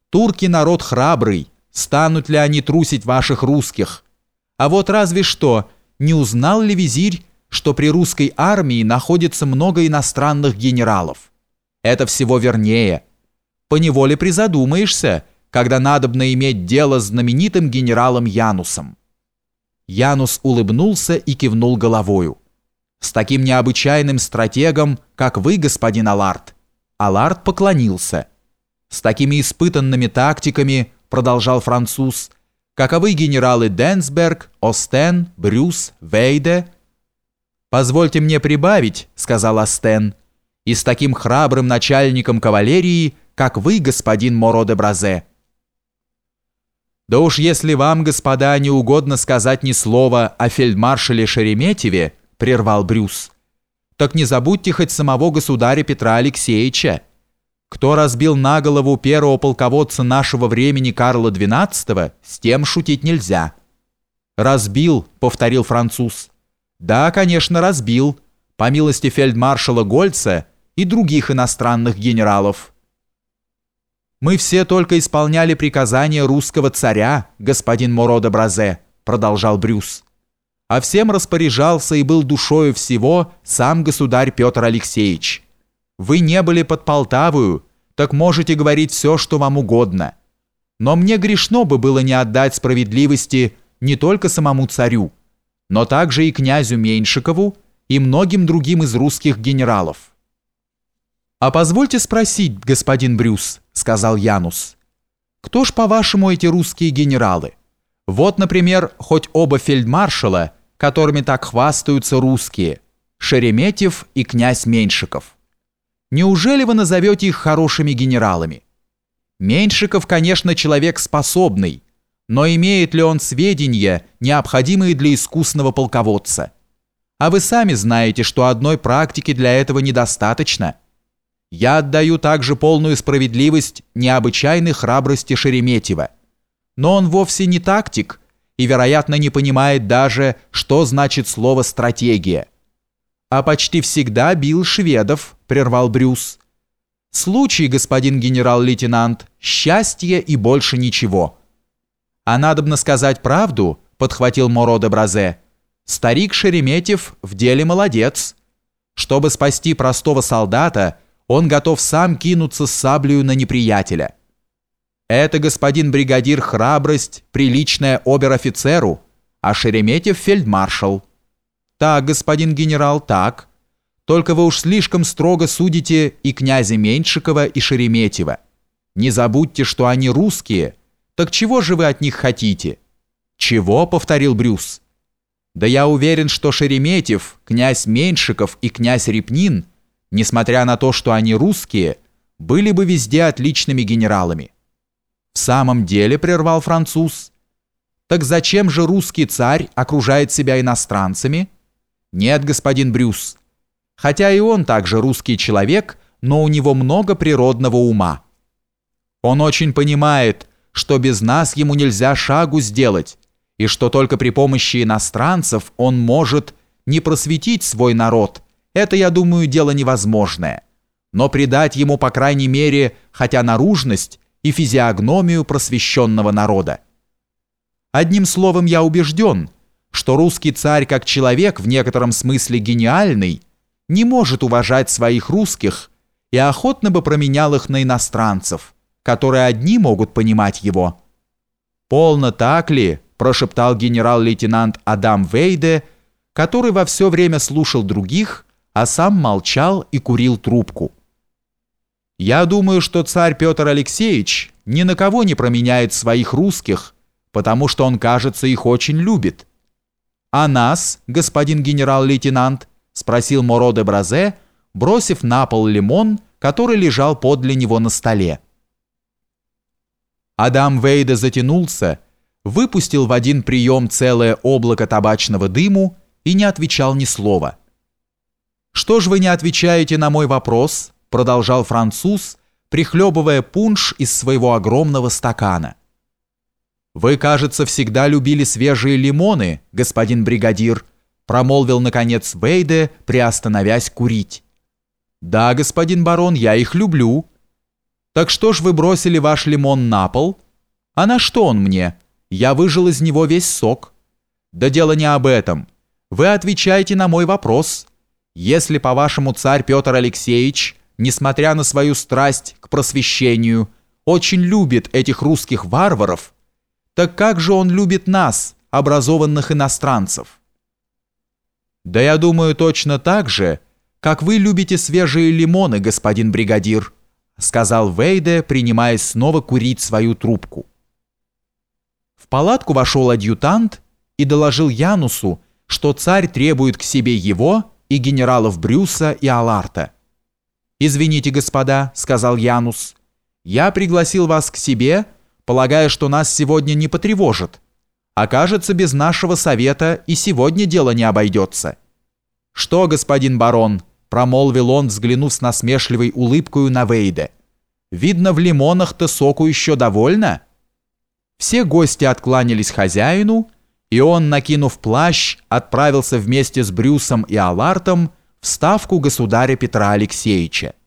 Турки народ храбрый, станут ли они трусить ваших русских? А вот разве что, не узнал ли визирь, что при русской армии находится много иностранных генералов? Это всего вернее. Поневоле призадумаешься, когда надобно иметь дело с знаменитым генералом Янусом. Янус улыбнулся и кивнул головою. С таким необычайным стратегом, как вы, господин Аларт. Аларт поклонился. С такими испытанными тактиками, продолжал француз, каковы генералы Денсберг, Остен, Брюс, Вейде. Позвольте мне прибавить, сказал Остен, и с таким храбрым начальником кавалерии, как вы, господин Моро де Бразе. Да уж если вам, господа, не угодно сказать ни слова о фельдмаршале Шереметьеве, прервал Брюс, так не забудьте хоть самого государя Петра Алексеевича. Кто разбил на голову первого полководца нашего времени Карла XII, с тем шутить нельзя. «Разбил», — повторил француз. «Да, конечно, разбил, по милости фельдмаршала Гольца и других иностранных генералов». «Мы все только исполняли приказания русского царя, господин Моро де Бразе», — продолжал Брюс. «А всем распоряжался и был душою всего сам государь Петр Алексеевич. Вы не были под Полтавою, так можете говорить все, что вам угодно. Но мне грешно бы было не отдать справедливости не только самому царю, но также и князю Меньшикову и многим другим из русских генералов». «А позвольте спросить, господин Брюс», — сказал Янус, «кто ж, по-вашему, эти русские генералы? Вот, например, хоть оба фельдмаршала, которыми так хвастаются русские, Шереметьев и князь Меньшиков. Неужели вы назовете их хорошими генералами? Меньшиков, конечно, человек способный, но имеет ли он сведения, необходимые для искусного полководца? А вы сами знаете, что одной практики для этого недостаточно. Я отдаю также полную справедливость необычайной храбрости Шереметьева. Но он вовсе не тактик и, вероятно, не понимает даже, что значит слово «стратегия». «А почти всегда бил шведов», — прервал Брюс. «Случай, господин генерал-лейтенант, счастье и больше ничего». «А надобно сказать правду», — подхватил Моро де Бразе, «старик Шереметьев в деле молодец. Чтобы спасти простого солдата, он готов сам кинуться с саблею на неприятеля. Это, господин бригадир, храбрость, приличная обер-офицеру, а Шереметьев фельдмаршал». «Так, господин генерал, так. Только вы уж слишком строго судите и князя Меньшикова, и Шереметьева. Не забудьте, что они русские. Так чего же вы от них хотите?» «Чего?» — повторил Брюс. «Да я уверен, что Шереметьев, князь Меньшиков и князь Репнин, несмотря на то, что они русские, были бы везде отличными генералами». «В самом деле», — прервал француз, «так зачем же русский царь окружает себя иностранцами?» «Нет, господин Брюс. Хотя и он также русский человек, но у него много природного ума. Он очень понимает, что без нас ему нельзя шагу сделать, и что только при помощи иностранцев он может не просветить свой народ. Это, я думаю, дело невозможное. Но придать ему, по крайней мере, хотя наружность и физиогномию просвещенного народа. Одним словом, я убежден, что русский царь, как человек в некотором смысле гениальный, не может уважать своих русских и охотно бы променял их на иностранцев, которые одни могут понимать его». «Полно так ли?» – прошептал генерал-лейтенант Адам Вейде, который во все время слушал других, а сам молчал и курил трубку. «Я думаю, что царь Петр Алексеевич ни на кого не променяет своих русских, потому что он, кажется, их очень любит». «А нас, господин генерал-лейтенант?» – спросил Моро де Бразе, бросив на пол лимон, который лежал подле него на столе. Адам Вейде затянулся, выпустил в один прием целое облако табачного дыму и не отвечал ни слова. «Что ж вы не отвечаете на мой вопрос?» – продолжал француз, прихлебывая пунш из своего огромного стакана. «Вы, кажется, всегда любили свежие лимоны, господин бригадир», промолвил, наконец, Вейде, приостановясь курить. «Да, господин барон, я их люблю». Так что ж вы бросили ваш лимон на пол? А на что он мне? Я выжил из него весь сок. Да дело не об этом. Вы отвечаете на мой вопрос. Если, по-вашему, царь Петр Алексеевич, несмотря на свою страсть к просвещению, очень любит этих русских варваров, так как же он любит нас, образованных иностранцев? Да я думаю точно так же, как вы любите свежие лимоны, господин бригадир, сказал Вейде, принимаясь снова курить свою трубку. В палатку вошел адъютант и доложил Янусу, что царь требует к себе его и генералов Брюса и Аларта. «Извините, господа», — сказал Янус, — «я пригласил вас к себе, полагая, что нас сегодня не потревожит. А кажется, без нашего совета и сегодня дело не обойдется». «Что, господин барон?» — промолвил он, взглянув с насмешливой улыбкою на Вейде. «Видно, в лимонах-то соку еще довольно?» Все гости откланялись хозяину, и он, накинув плащ, отправился вместе с Брюсом и Алартом в ставку государя Петра Алексеевича.